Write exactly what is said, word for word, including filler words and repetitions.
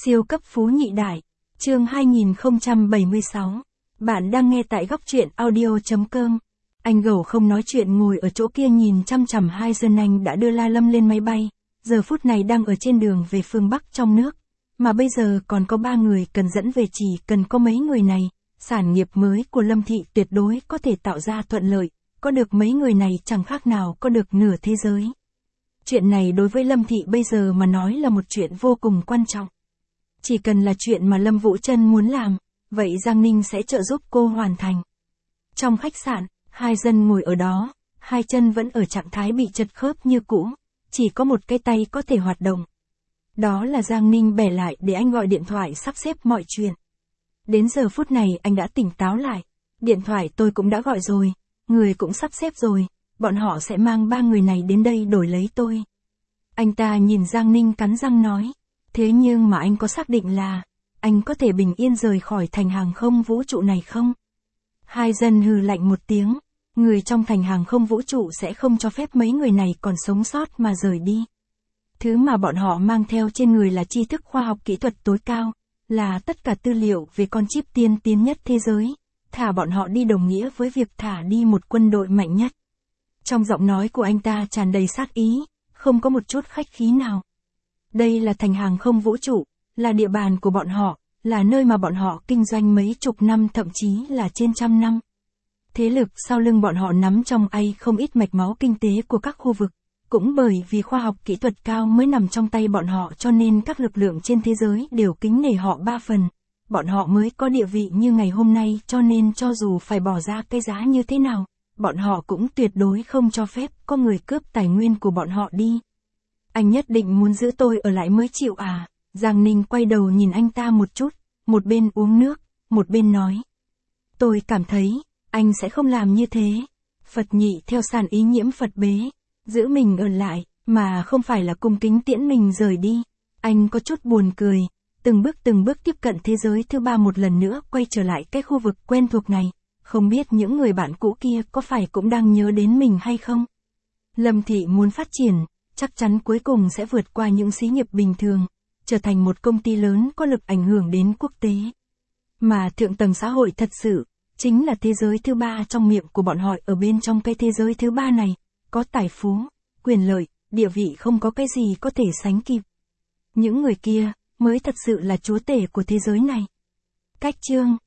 Siêu cấp phú nhị đại, chương hai nghìn không trăm bảy mươi sáu. Bạn đang nghe tại góc truyện audio chấm com. Anh Gẩu không nói chuyện ngồi ở chỗ kia nhìn chăm chằm hai dân anh đã đưa La Lâm lên máy bay, giờ phút này đang ở trên đường về phương Bắc trong nước. Mà bây giờ còn có ba người cần dẫn về, chỉ cần có mấy người này, sản nghiệp mới của Lâm Thị tuyệt đối có thể tạo ra thuận lợi, có được mấy người này chẳng khác nào có được nửa thế giới. Chuyện này đối với Lâm Thị bây giờ mà nói là một chuyện vô cùng quan trọng. Chỉ cần là chuyện mà Lâm Vũ Trân muốn làm, vậy Giang Ninh sẽ trợ giúp cô hoàn thành. Trong khách sạn, hai dân ngồi ở đó, hai chân vẫn ở trạng thái bị chật khớp như cũ, chỉ có một cái tay có thể hoạt động. Đó là Giang Ninh bẻ lại để anh gọi điện thoại sắp xếp mọi chuyện. Đến giờ phút này anh đã tỉnh táo lại, điện thoại tôi cũng đã gọi rồi, người cũng sắp xếp rồi, bọn họ sẽ mang ba người này đến đây đổi lấy tôi. Anh ta nhìn Giang Ninh cắn răng nói, thế nhưng mà anh có xác định là, anh có thể bình yên rời khỏi thành hàng không vũ trụ này không? Hai dân hừ lạnh một tiếng, người trong thành hàng không vũ trụ sẽ không cho phép mấy người này còn sống sót mà rời đi. Thứ mà bọn họ mang theo trên người là tri thức khoa học kỹ thuật tối cao, là tất cả tư liệu về con chip tiên tiến nhất thế giới, thả bọn họ đi đồng nghĩa với việc thả đi một quân đội mạnh nhất. Trong giọng nói của anh ta tràn đầy sát ý, không có một chút khách khí nào. Đây là thành hàng không vũ trụ, là địa bàn của bọn họ, là nơi mà bọn họ kinh doanh mấy chục năm thậm chí là trên trăm năm. Thế lực sau lưng bọn họ nắm trong tay không ít mạch máu kinh tế của các khu vực. Cũng bởi vì khoa học kỹ thuật cao mới nằm trong tay bọn họ cho nên các lực lượng trên thế giới đều kính nể họ ba phần. Bọn họ mới có địa vị như ngày hôm nay, cho nên cho dù phải bỏ ra cái giá như thế nào, bọn họ cũng tuyệt đối không cho phép có người cướp tài nguyên của bọn họ đi. Anh nhất định muốn giữ tôi ở lại mới chịu à? Giang Ninh quay đầu nhìn anh ta một chút, một bên uống nước, một bên nói. Tôi cảm thấy, anh sẽ không làm như thế. Phật nhị theo sàn ý nhiễm Phật bế, giữ mình ở lại, mà không phải là cung kính tiễn mình rời đi. Anh có chút buồn cười, từng bước từng bước tiếp cận thế giới thứ ba một lần nữa quay trở lại cái khu vực quen thuộc này. Không biết những người bạn cũ kia có phải cũng đang nhớ đến mình hay không? Lâm Thị muốn phát triển, chắc chắn cuối cùng sẽ vượt qua những xí nghiệp bình thường, trở thành một công ty lớn có lực ảnh hưởng đến quốc tế. Mà thượng tầng xã hội thật sự, chính là thế giới thứ ba trong miệng của bọn họ. Ở bên trong cái thế giới thứ ba này, có tài phú, quyền lợi, địa vị không có cái gì có thể sánh kịp. Những người kia, mới thật sự là chúa tể của thế giới này. Cách chương